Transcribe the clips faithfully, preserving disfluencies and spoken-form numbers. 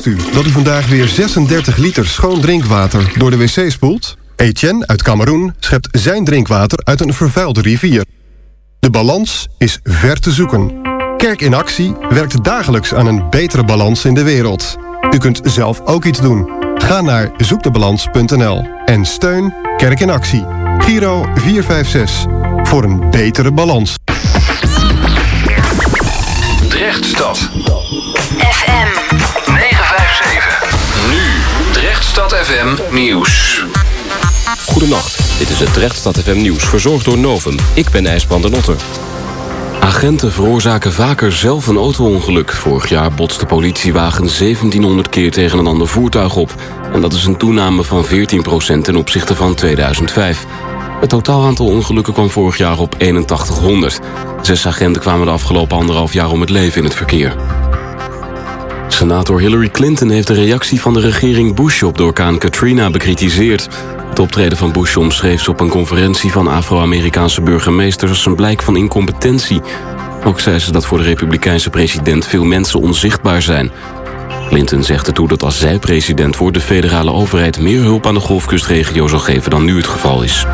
Wist u dat u vandaag weer zesendertig liter schoon drinkwater door de wc spoelt? Etienne uit Kameroen schept zijn drinkwater uit een vervuilde rivier. De balans is ver te zoeken. Kerk in Actie werkt dagelijks aan een betere balans in de wereld. U kunt zelf ook iets doen. Ga naar zoekdebalans punt n l en steun Kerk in Actie. Giro vier vijf zes. Voor een betere balans. Drechtstad F M negen vijf zeven. Nu Drechtstad F M nieuws. Goedenacht, dit is het Drechtstad F M nieuws, verzorgd door Novum. Ik ben IJsbrand de Otter. Agenten veroorzaken vaker zelf een auto-ongeluk. Vorig jaar botste politiewagens zeventienhonderd keer tegen een ander voertuig op. En dat is een toename van veertien procent ten opzichte van tweeduizend vijf. Het totaal aantal ongelukken kwam vorig jaar op eenentachtighonderd. Zes agenten kwamen de afgelopen anderhalf jaar om het leven in het verkeer. Senator Hillary Clinton heeft de reactie van de regering Bush op de orkaan Katrina bekritiseerd. Het optreden van Bush omschreef ze op een conferentie van Afro-Amerikaanse burgemeesters als een blijk van incompetentie. Ook zei ze dat voor de republikeinse president veel mensen onzichtbaar zijn. Clinton zegt ertoe dat als zij president wordt de federale overheid meer hulp aan de Golfkustregio zal geven dan nu het geval is.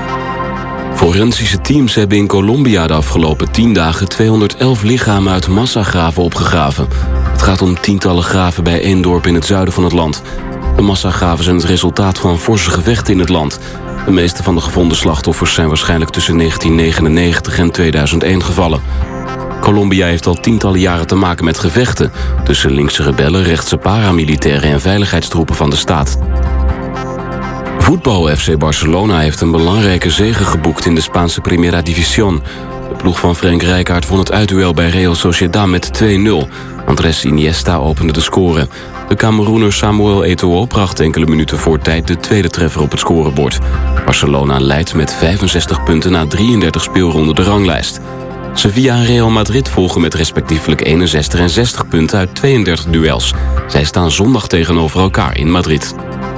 Forensische teams hebben in Colombia de afgelopen tien dagen tweehonderdelf lichamen uit massagraven opgegraven. Het gaat om tientallen graven bij één dorp in het zuiden van het land. De massagraven zijn het resultaat van forse gevechten in het land. De meeste van de gevonden slachtoffers zijn waarschijnlijk tussen negentien negenennegentig en tweeduizend één gevallen. Colombia heeft al tientallen jaren te maken met gevechten tussen linkse rebellen, rechtse paramilitairen en veiligheidstroepen van de staat. Voetbal F C Barcelona heeft een belangrijke zege geboekt in de Spaanse Primera División. De ploeg van Frank Rijkaard won het uitduel bij Real Sociedad met twee nul. Andrés Iniesta opende de score. De Cameroener Samuel Eto'o bracht enkele minuten voor tijd de tweede treffer op het scorebord. Barcelona leidt met vijfenzestig punten na drieëndertig speelronden de ranglijst. Sevilla en Real Madrid volgen met respectievelijk eenenzestig en zestig punten uit tweeëndertig duels. Zij staan zondag tegenover elkaar in Madrid.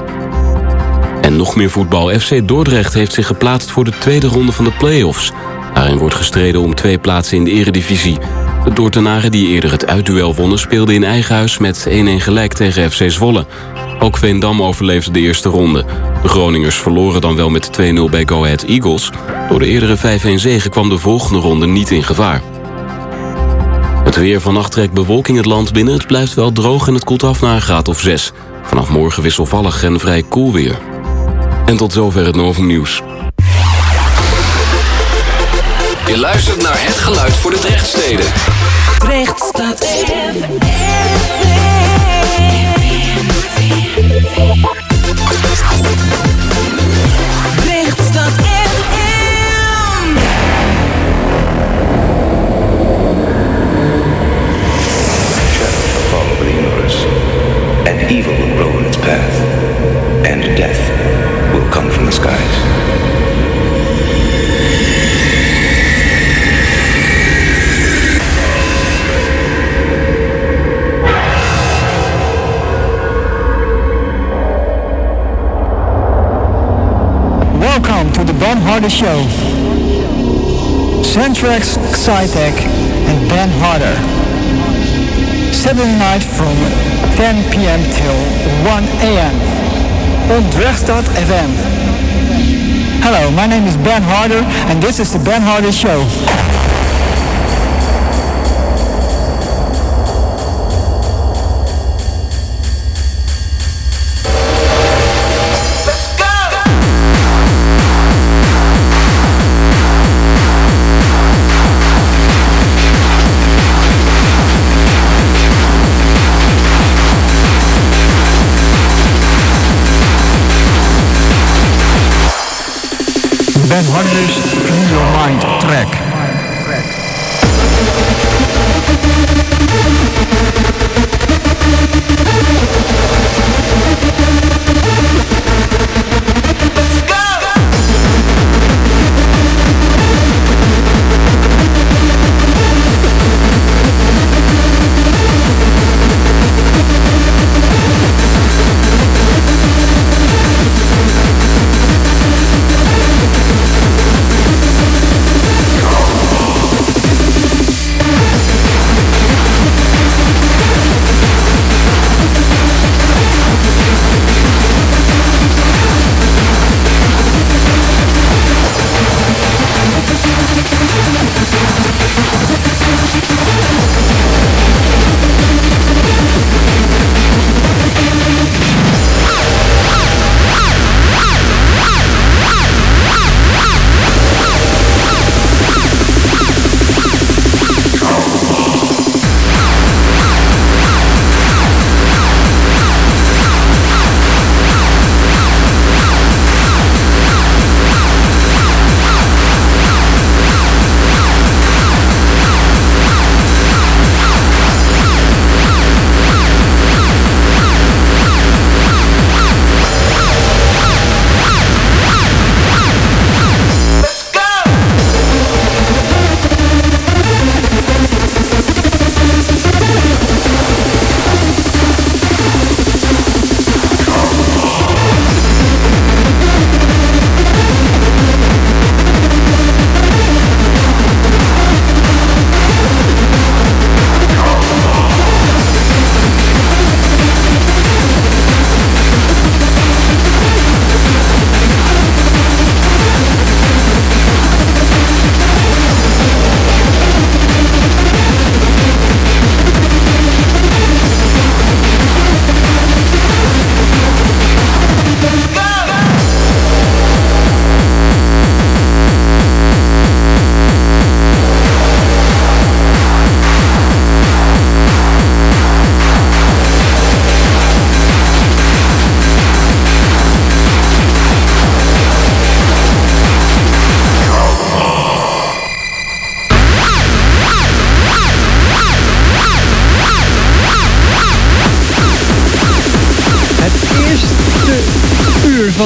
En nog meer voetbal. F C Dordrecht heeft zich geplaatst voor de tweede ronde van de play-offs. Daarin wordt gestreden om twee plaatsen in de eredivisie. De Dordtenaren die eerder het uitduel wonnen speelden in eigen huis met één-één gelijk tegen F C Zwolle. Ook Veendam overleefde de eerste ronde. De Groningers verloren dan wel met twee nul bij Go Ahead Eagles. Door de eerdere vijf-één zege kwam de volgende ronde niet in gevaar. Het weer. Vannacht trekt bewolking het land binnen. Het blijft wel droog en het koelt af naar een graad of zes. Vanaf morgen wisselvallig en vrij koel weer. En tot zover het Novum Nieuws. Je luistert naar het geluid voor de Drechtsteden. Drechtstad F M. Drechtstad F M. Shadow shall fall over the universe, and evil will grow in its path, and death will come from the skies. Welcome to the Ben Harder Show. Centrex, Xytec, and Ben Harder. Saturday night from ten p.m. till one a.m. on Drechtstad F M. Hello, my name is Ben Harder, and this is the Ben Harder Show. Ben Harder's Free Your Mind track. Go!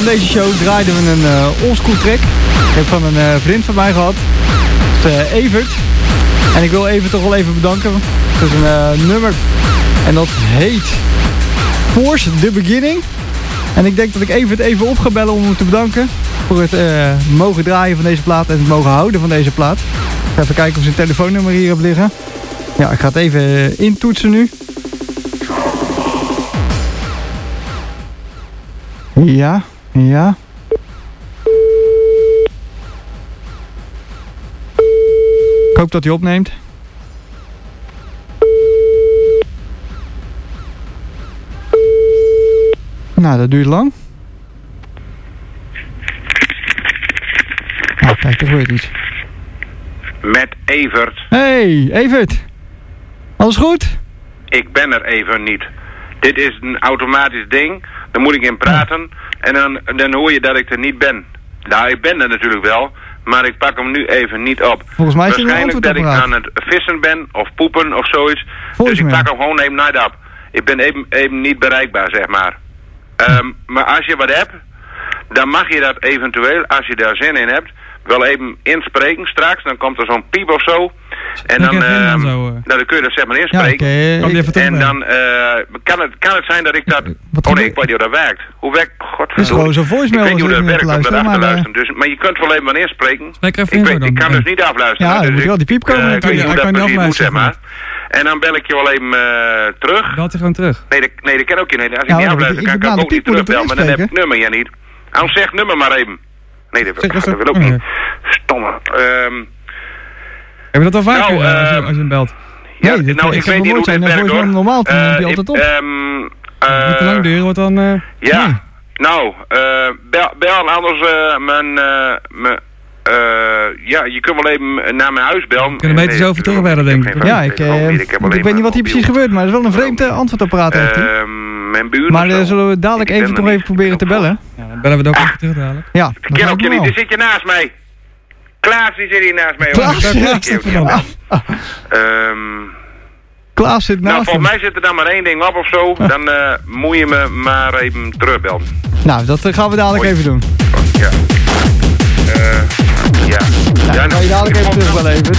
van deze show draaiden we een uh, oldschool track. Ik heb van een uh, vriend van mij gehad. Dat is uh, Evert. En ik wil Evert toch wel even bedanken. Het is een uh, nummer. En dat heet Force the Beginning. En ik denk dat ik Evert even op ga bellen om hem te bedanken. Voor het uh, mogen draaien van deze plaat en het mogen houden van deze plaat. Ik ga even kijken of zijn telefoonnummer hier op liggen. Ja, ik ga het even uh, intoetsen nu. Ja, ja. Ik hoop dat hij opneemt. Nou, dat duurt lang. Nou, kijk, er gebeurt iets. Met Evert. Hey, Evert. Alles goed? Ik ben er even niet. Dit is een automatisch ding. Dan moet ik in praten. Ja. En dan, dan hoor je dat ik er niet ben. Nou, ik ben er natuurlijk wel. Maar ik pak hem nu even niet op. Volgens mij is het waarschijnlijk dat ik aan het vissen ben. Of poepen of zoiets. Volgens dus ik pak hem gewoon even niet op. Ik ben even, even niet bereikbaar, zeg maar. Um, maar als je wat hebt, dan mag je dat eventueel, als je daar zin in hebt, wel even inspreken straks. Dan komt er zo'n piep of zo. En dan, uh, dan, zo, uh... dan kun je dat zeg maar inspreken. Ja, okay. En, en dan uh, kan, het, kan het zijn dat ik dat... Wat oh nee, ik weet niet hoe dat werkt. Hoe werkt... Godverdomme. Het is gewoon zo'n voicemail. Ik weet niet hoe dat werkt om dat af te luisteren. Dus, maar je kunt wel even wat inspreken. Ik, weet, ik kan dus niet afluisteren. Ja, dan dus moet je wel die piep komen. Uh, ik weet niet hoe dat precies moet, zeg maar. En dan bel ik je wel even uh, terug. Belt hij gewoon terug? Nee, dat, nee, dat kan ook niet. Als ik ja, niet afluister, kan ik ook niet terugbellen. Maar dan heb ik het nummer ja niet. Nou, zeg nummer maar even. Nee, dat, dat, dat wil ook niet. Stomme. Um, heb je dat al vaker nou, uh, als, je, als je hem belt? Ja, nee, dit, nou, ik, ik weet niet hoe dit werkt hoor. Normaal, dan uh, neemt hij altijd op. Um, uh, niet te lang duren, wordt dan... Uh, ja, nee. nou, uh, bel, bel anders uh, mijn... Uh, mijn Uh, ja, je kunt wel even naar mijn huis bellen. Kunnen beter zo over terugbellen, denk ik. Ja, ik, uh, ik, ik, ik weet niet wat hier precies gebeurt, maar het is wel een vreemd uh, antwoordapparaat. Uh, mijn buurt maar uh, zullen we dadelijk ik even toch even proberen te bellen? Ja, dan bellen we het ook even terug dadelijk. Ja, ik ken ook je niet, er zit je naast mij. Klaas, die zit hier naast mij. Klaas, ja, um, Klaas zit naast Nou, volgens mij zit er dan maar één ding op of zo. Dan uh, moet je me maar even terugbellen. Nou, dat gaan we dadelijk Hoi. even doen. Ja. Uh, ja. Nou, ja, dan ga je dadelijk even terug wel even.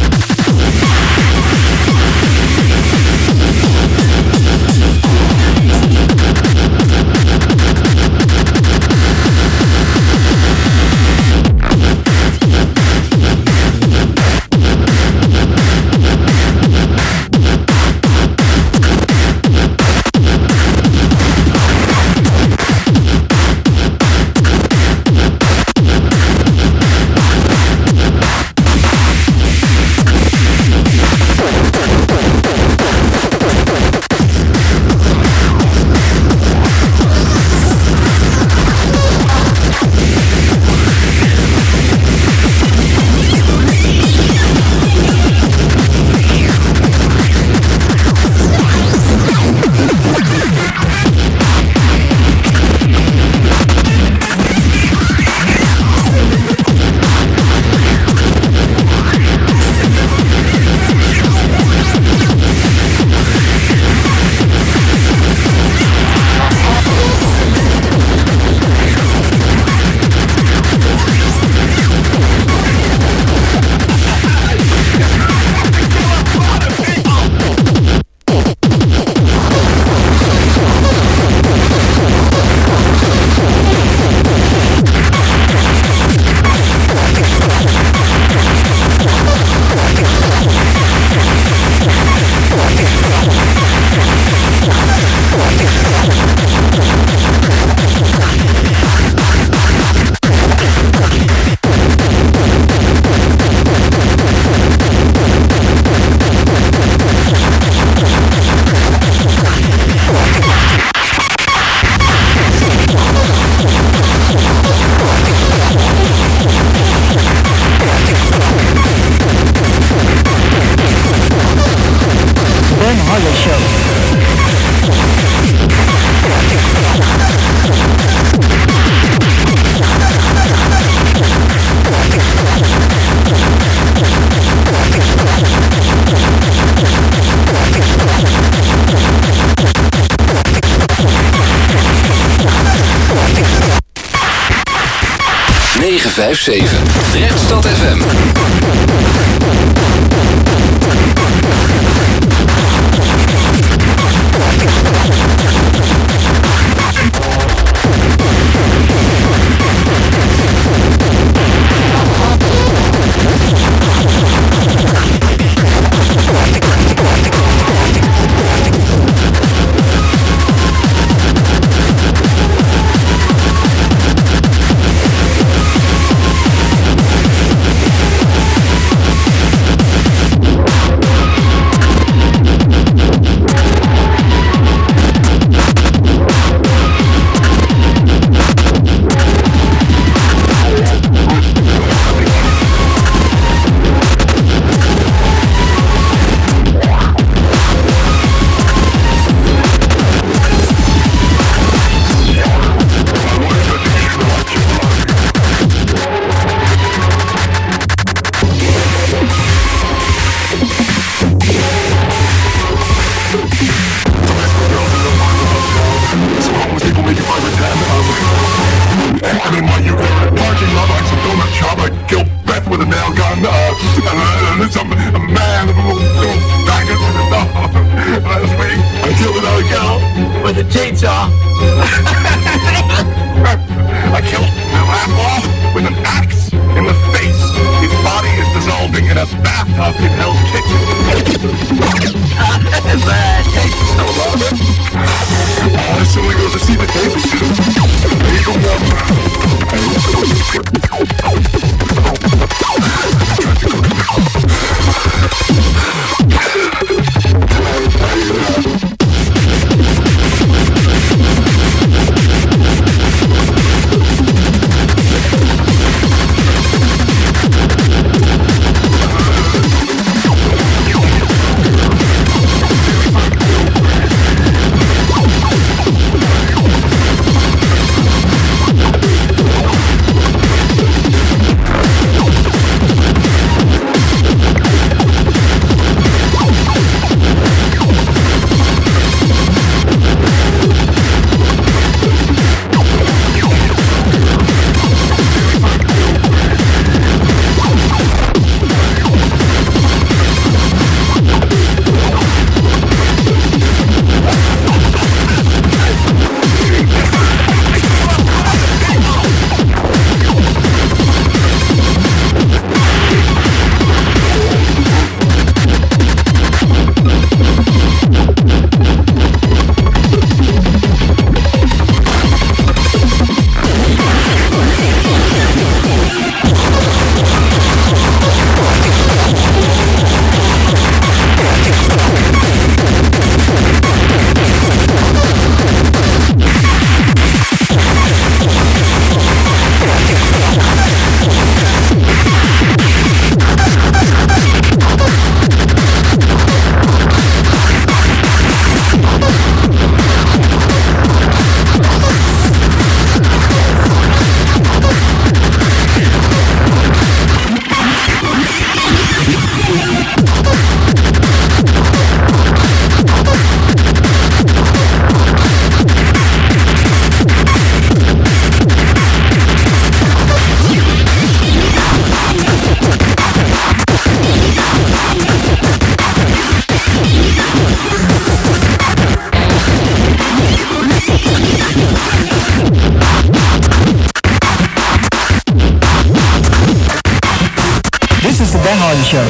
vijf zeven. Drechtstad F M. Ben Hardy Show.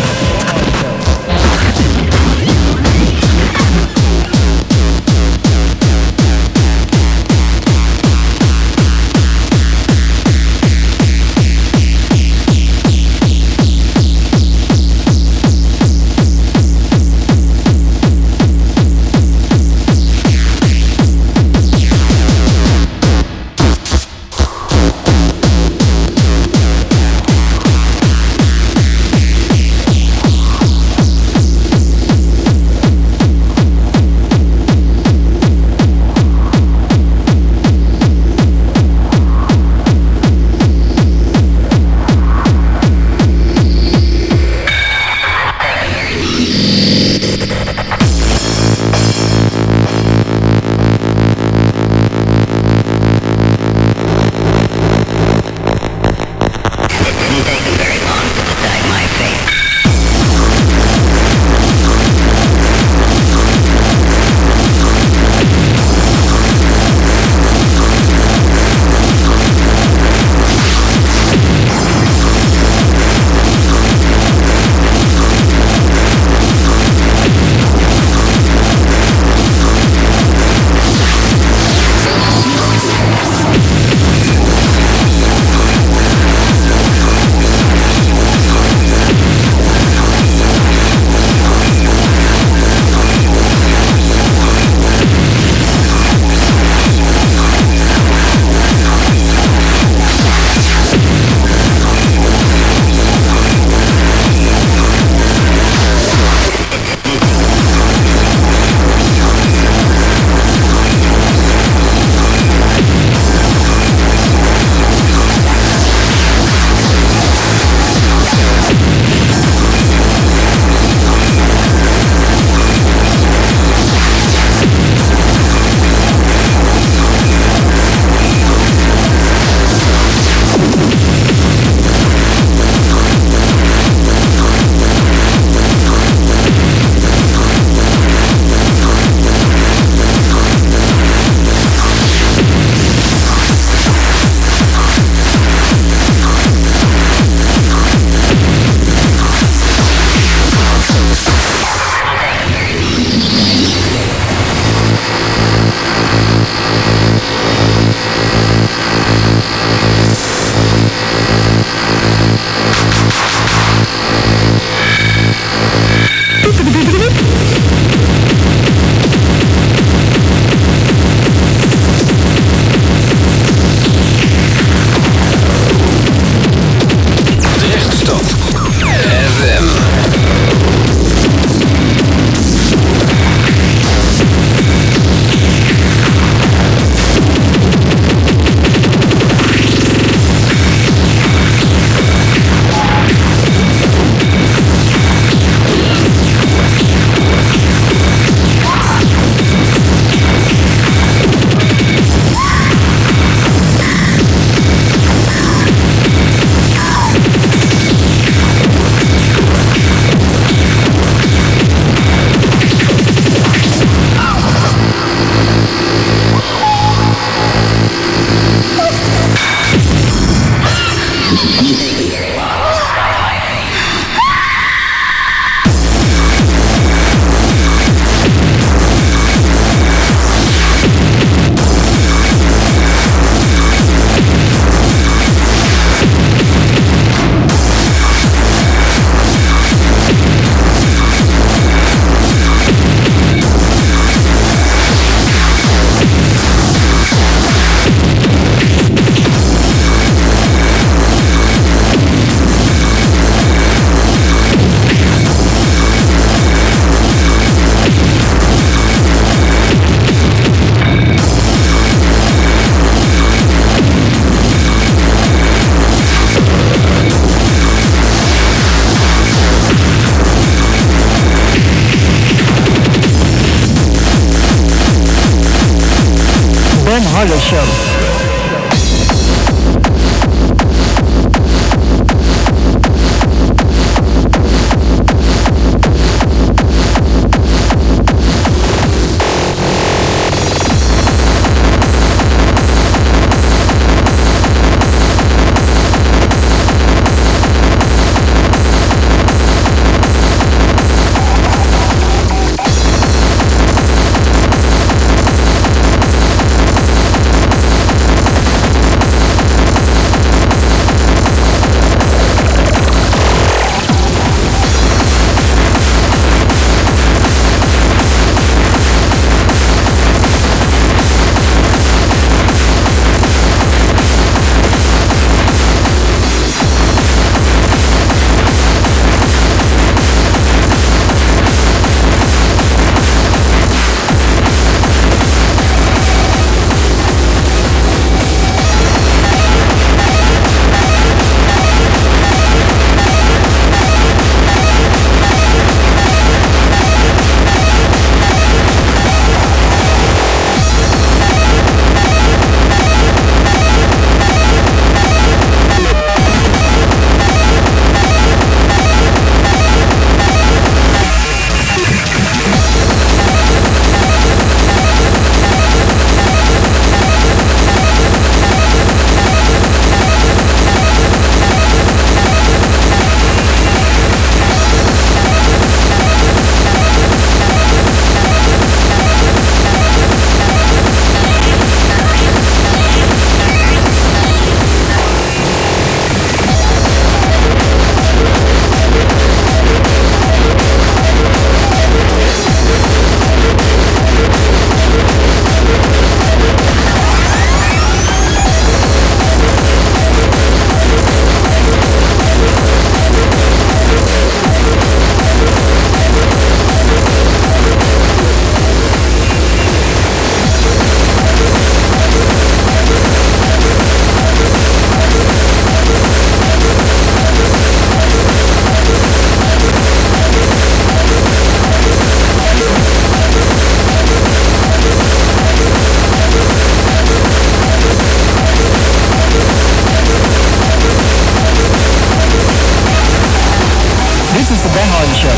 is the Ben Hardy Show.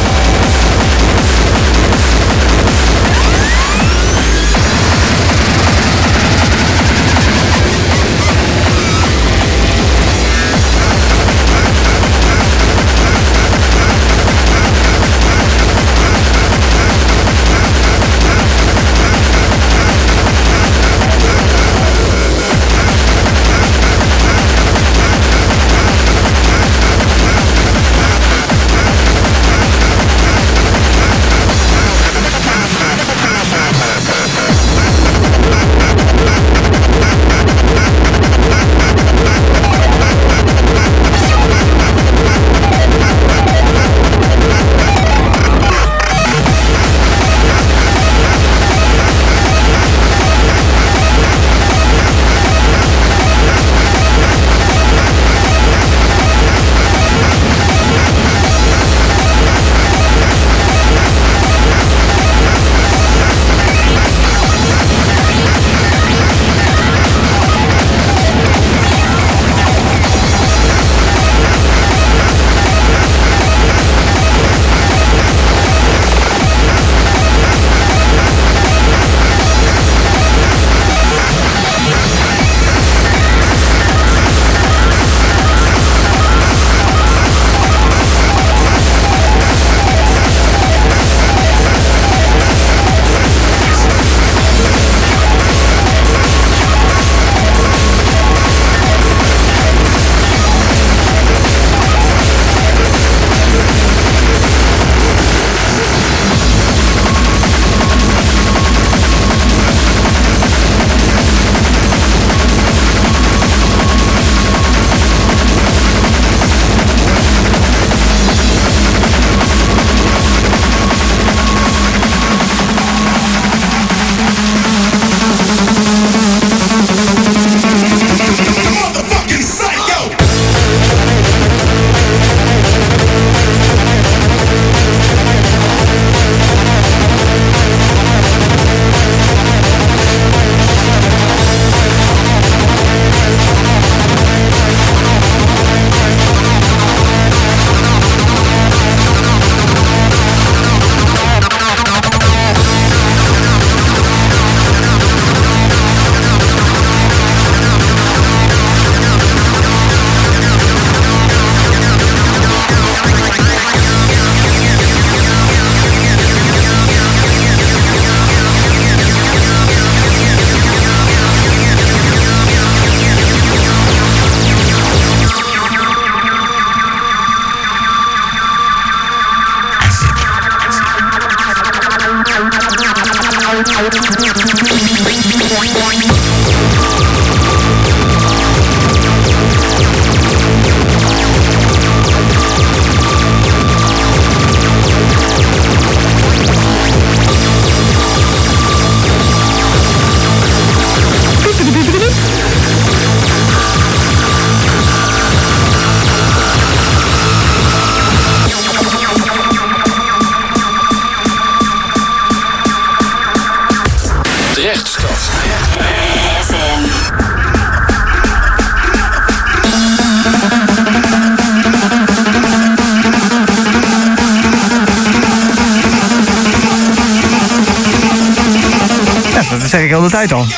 Dat zeg ik al de tijd al.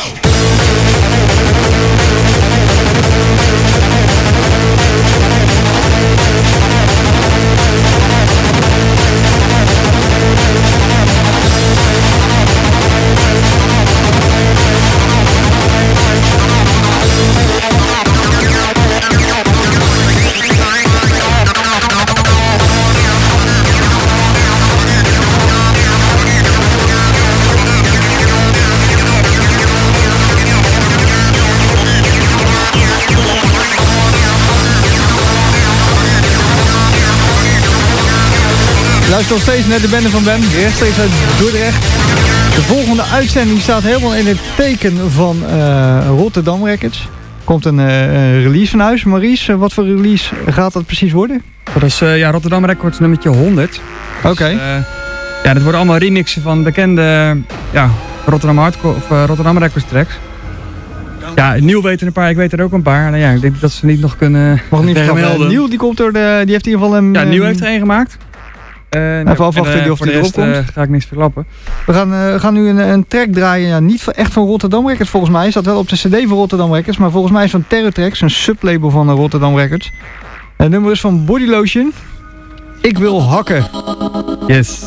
Luister nog steeds naar de bende van Ben, rechtstreeks uit Dordrecht. De volgende uitzending staat helemaal in het teken van uh, Rotterdam Records. Komt een uh, release van huis. Maries, uh, wat voor release gaat dat precies worden? Dat is uh, ja, Rotterdam Records nummertje honderd. Oké. Okay. Dus, uh, ja, dat worden allemaal remixen van bekende uh, ja, Rotterdam Hardcore of uh, Rotterdam Records tracks. Ja, Nieuw weet er een paar, ik weet er ook een paar. Nou ja, ik denk dat ze niet nog kunnen Mag niet vermelden. Nieuw, die komt door de, die heeft in ieder geval een... Ja, Nieuw heeft er een gemaakt. Uh, nou, even afwachten uh, of die erop komt. Uh, ga ik niks verklappen. We gaan, uh, gaan nu een, een track draaien. Ja, niet van, echt van Rotterdam Records volgens mij. Staat wel op de cd van Rotterdam Records. Maar volgens mij is van Terror Tracks, een sublabel van uh, Rotterdam Records. Het nummer is van Body Lotion. Ik wil hakken. Yes.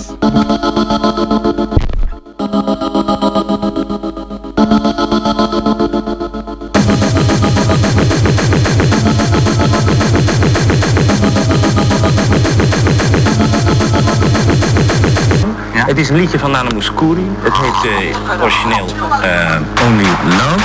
Het is een liedje van Nana Mouskouri. Het heet uh, origineel uh, Only Love.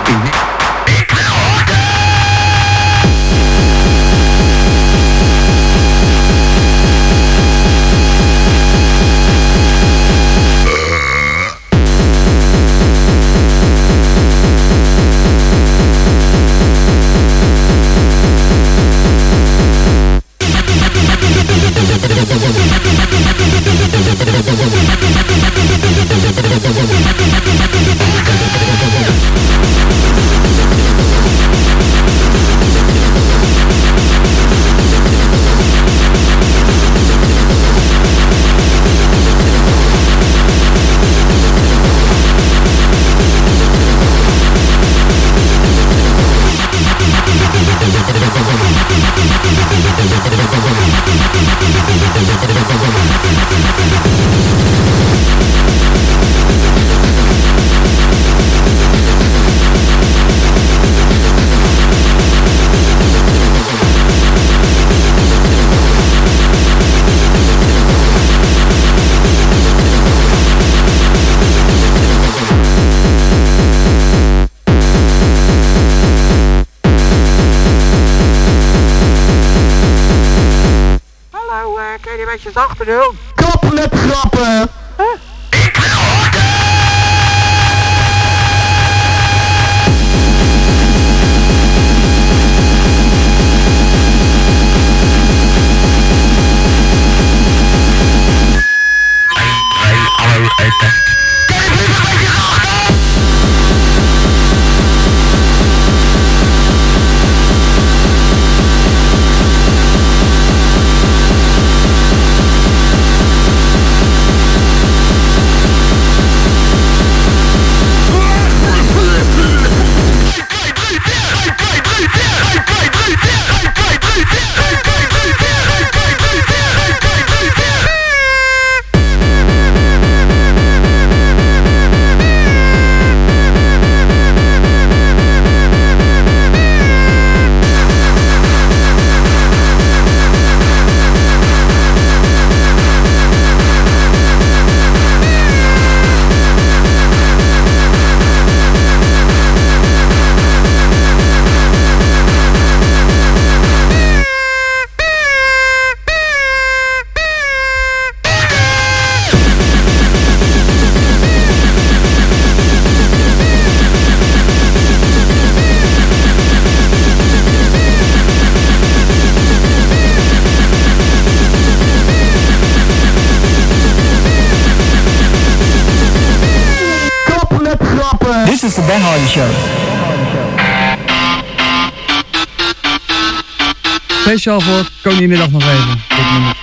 Achterdoen. Kappen met grappen. Huh? Ik wil hakken. Hey, hey, hallo, eten. This is the Ben Hardy Show. Speciaal voor Koninginnedag nog even. Dit nummertje.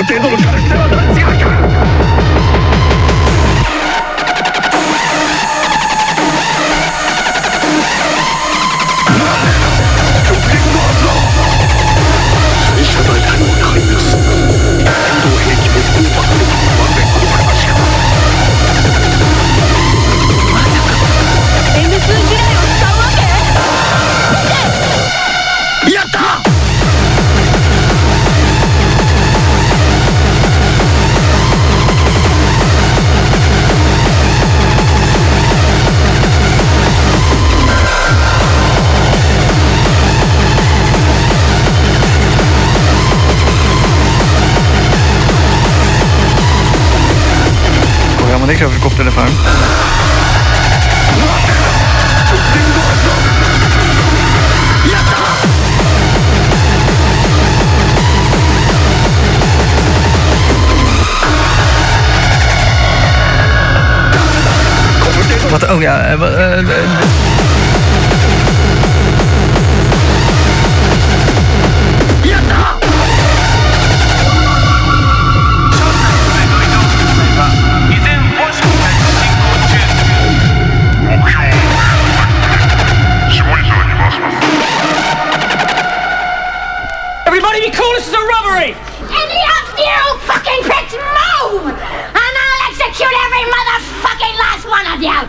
程度の形ではないじゃないか。 Niks over de koptelefoon. Wat, oh ja, uh, uh, uh, Everybody be cool, this is a robbery! Any of you fucking pricks move! And I'll execute every motherfucking last one of you!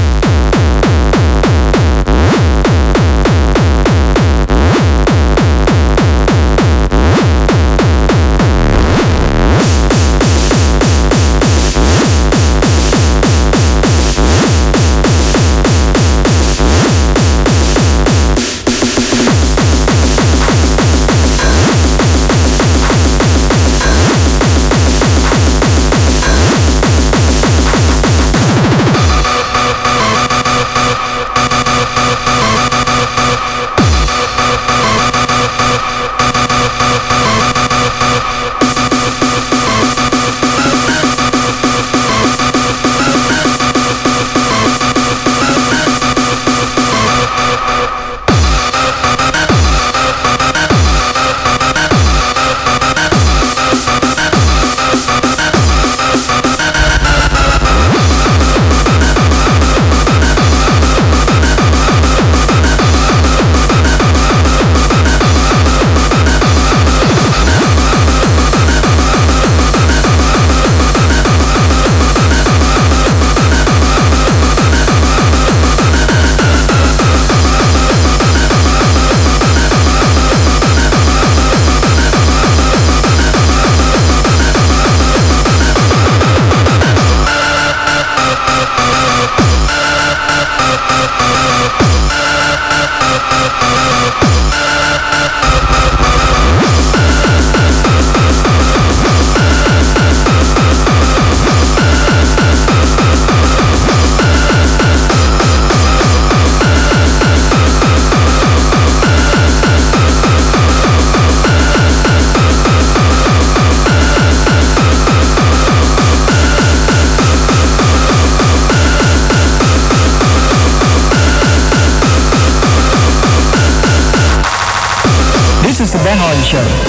This is the Ben Hardy Show.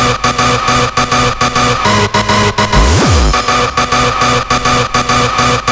We'll be right back.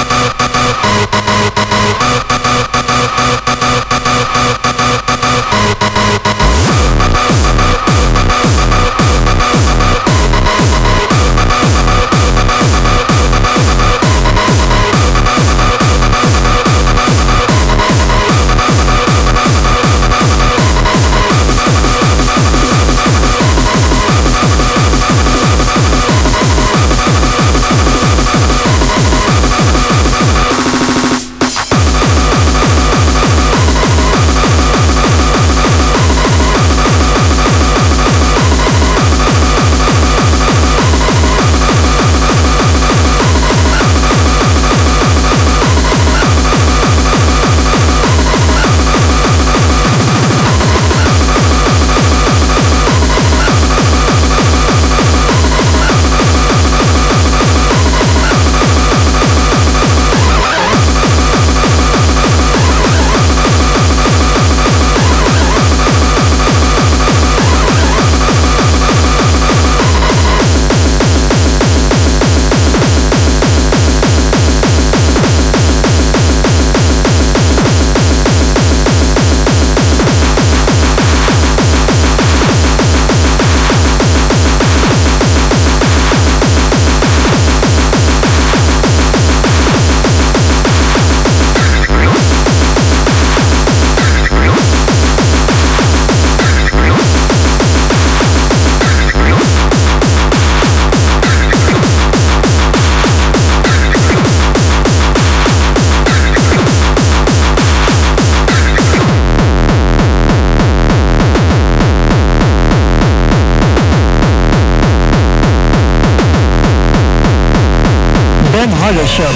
Harder Show.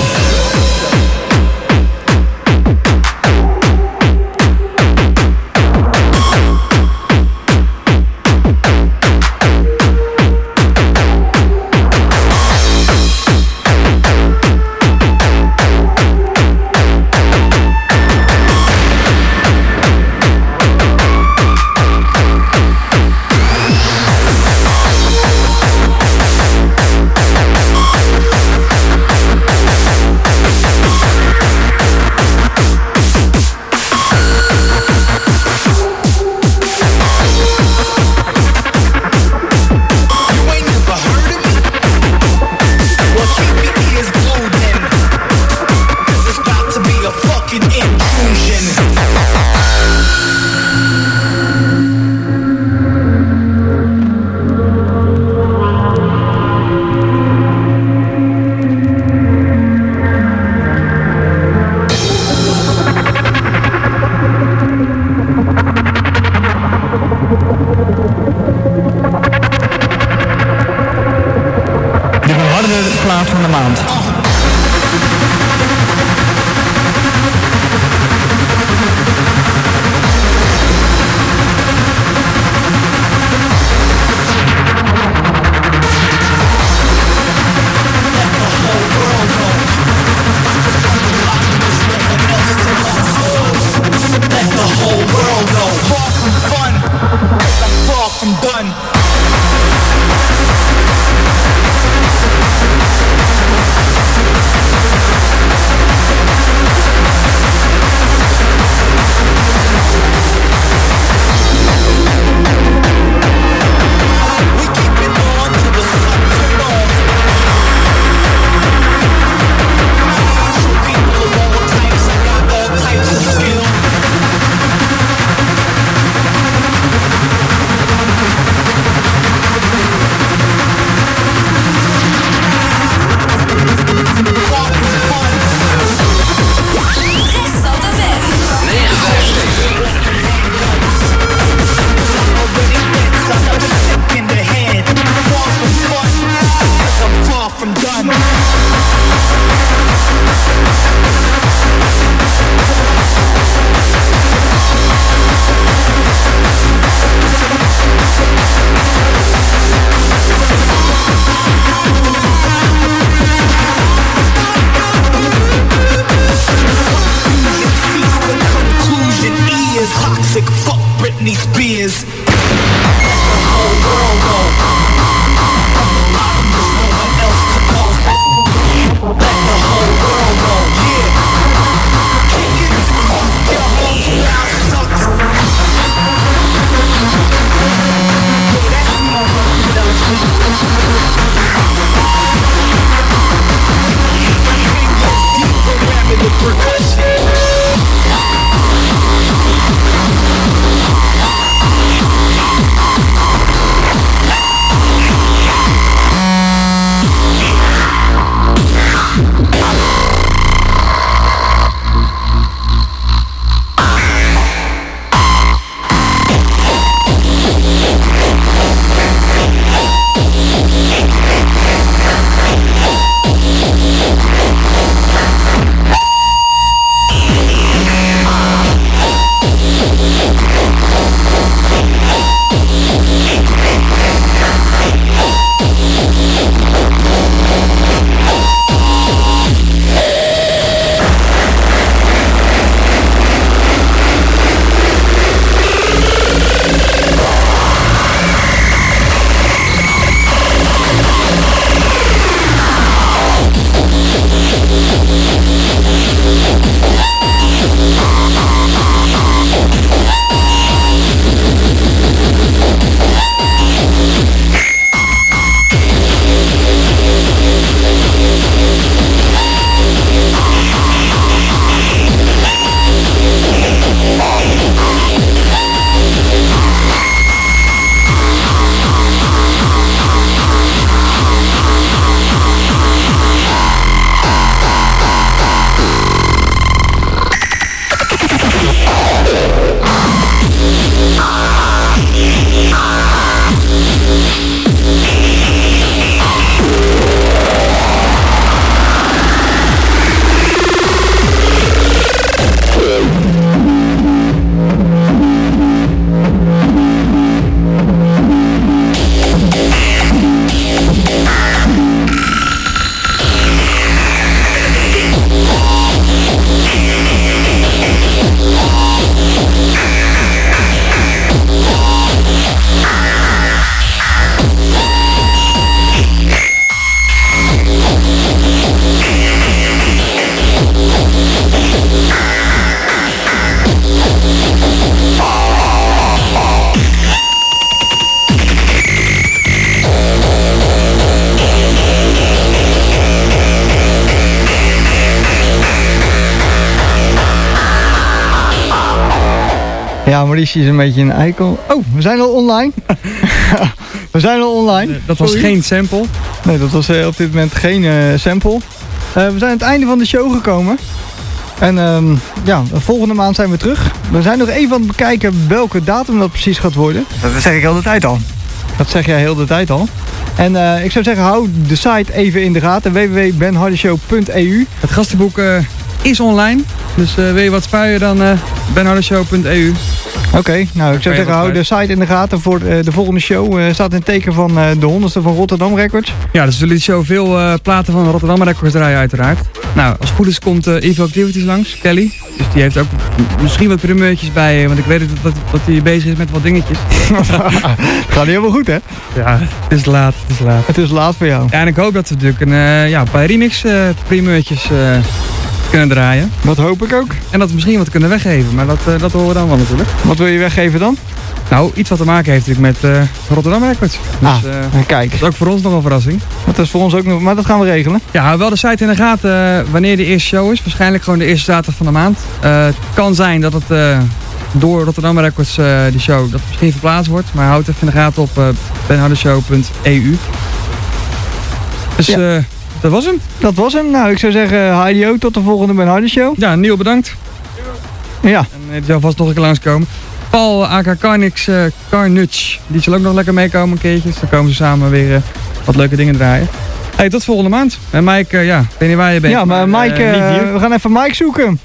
Ja, Maurice is een beetje een eikel. Oh, we zijn al online. we zijn al online. Nee, dat was Sorry. geen sample. Nee, dat was uh, op dit moment geen uh, sample. Uh, we zijn aan het einde van de show gekomen. En um, ja, volgende maand zijn we terug. We zijn nog even aan het bekijken welke datum dat precies gaat worden. Dat zeg ik heel de tijd al. Dat zeg jij heel de tijd al. En uh, ik zou zeggen, hou de site even in de gaten. w w w punt ben harder show punt e u. Het gastenboek uh, is online. Dus uh, wil je wat spuien, dan uh, ben harder show punt e u. Oké, okay, nou ik zou zeggen, hou de site in de gaten voor uh, de volgende show. Uh, staat in het teken van uh, de honderdste van Rotterdam Records. Ja, dus zullen die show veel uh, platen van Rotterdam Records draaien uiteraard. Nou, als het goed is komt uh, Evil Activities langs, Kelly. Dus die heeft ook misschien wat primeurtjes bij, uh, want ik weet dat, dat, dat hij bezig is met wat dingetjes. Gaat niet helemaal goed, hè? Ja, het is laat, het is laat. Het is laat voor jou. Ja, en ik hoop dat we natuurlijk een uh, ja, paar remix uh, primeurtjes uh, kunnen draaien. Dat hoop ik ook. En dat we misschien wat kunnen weggeven, maar dat, uh, dat horen we dan wel natuurlijk. Wat wil je weggeven dan? Nou, iets wat te maken heeft natuurlijk met uh, Rotterdam Records. Dus, ah, uh, kijk. Dat is ook voor ons nog een verrassing. Dat is voor ons ook nog, maar dat gaan we regelen. Ja, hou wel de site in de gaten uh, wanneer de eerste show is. Waarschijnlijk gewoon de eerste zaterdag van de maand. Uh, het kan zijn dat het uh, door Rotterdam Records, uh, die show, dat misschien verplaatst wordt. Maar houd even in de gaten op uh, ben harder show punt e u. Dus ja. uh, dat was hem. Dat was hem. Nou, ik zou zeggen, Heidio, tot de volgende Ben Harder Show. Ja, Neil bedankt. Ja. En uh, die zal vast nog een keer langskomen. Paul, aka Carnix, uh, Carnage, die zal ook nog lekker meekomen een keertje. Dus dan komen ze samen weer uh, wat leuke dingen draaien. Hey, tot volgende maand. En Mike, uh, ja, ik weet niet waar je bent. Ja, maar, maar Mike, uh, uh, we gaan even Mike zoeken.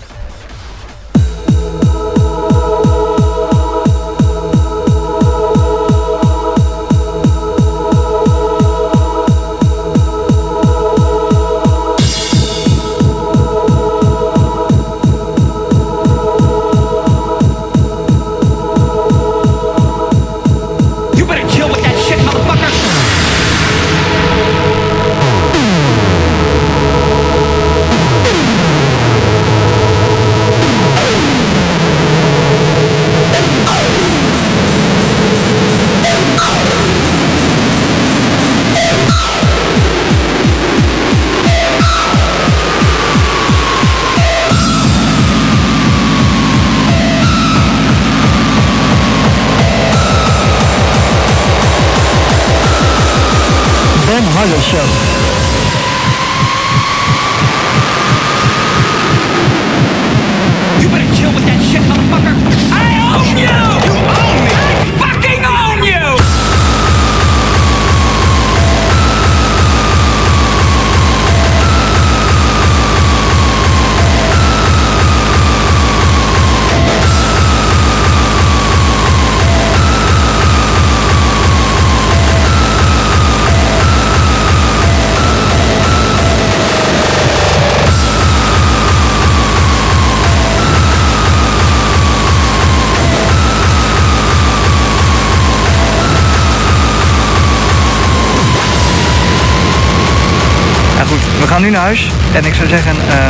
Show. You better chill with that shit, motherfucker. I own you! You own me! I fucking own you! We gaan nu naar huis en ik zou zeggen... Uh...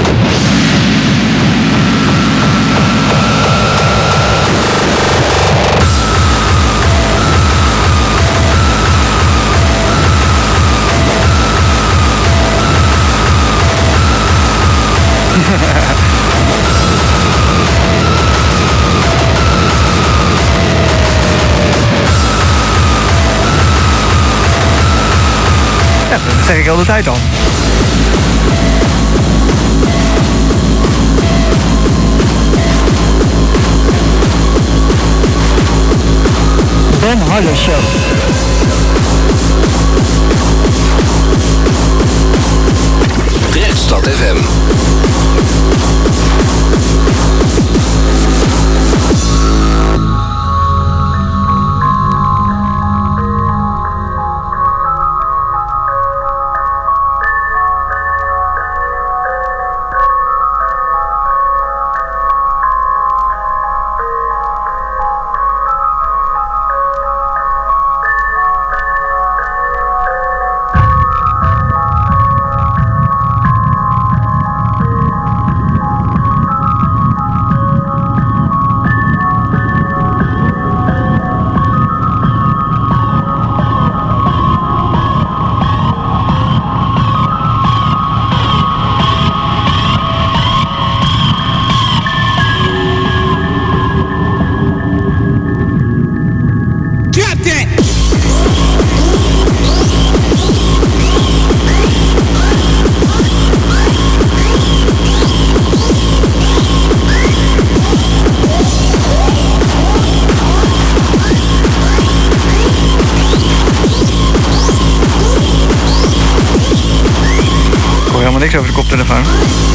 ja, dat zeg ik al de tijd al. Ben Harder Show. Rechtstad F M. helemaal niks over de koptelefoon.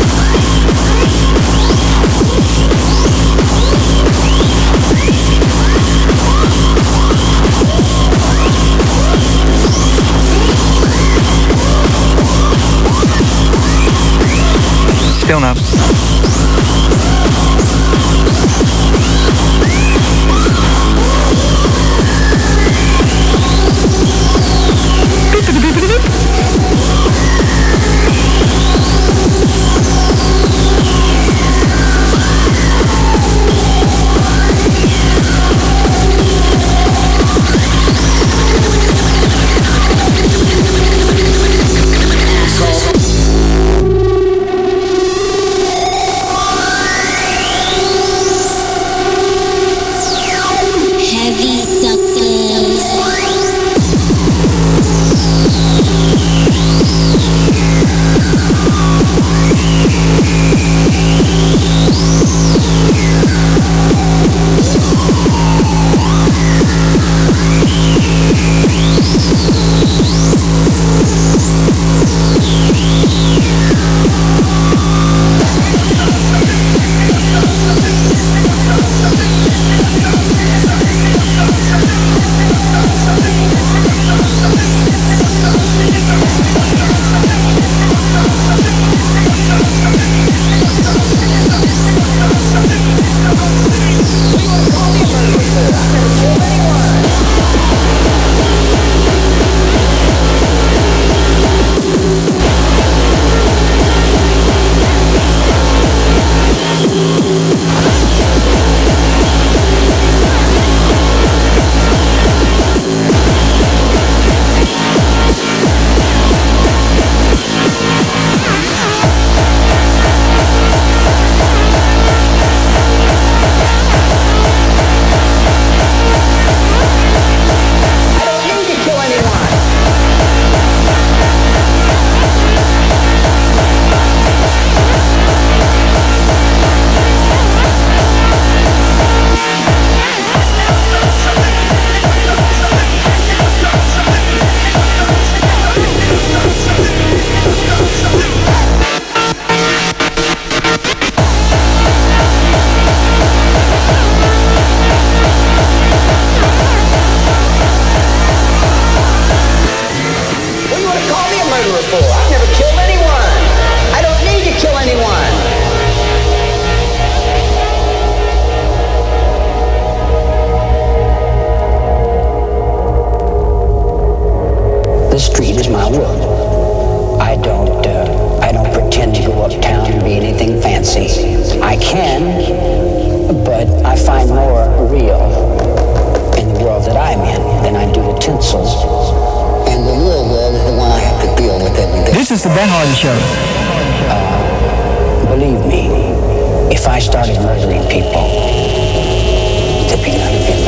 Stil nou. Believe me, if I started murdering people, there'd be none of you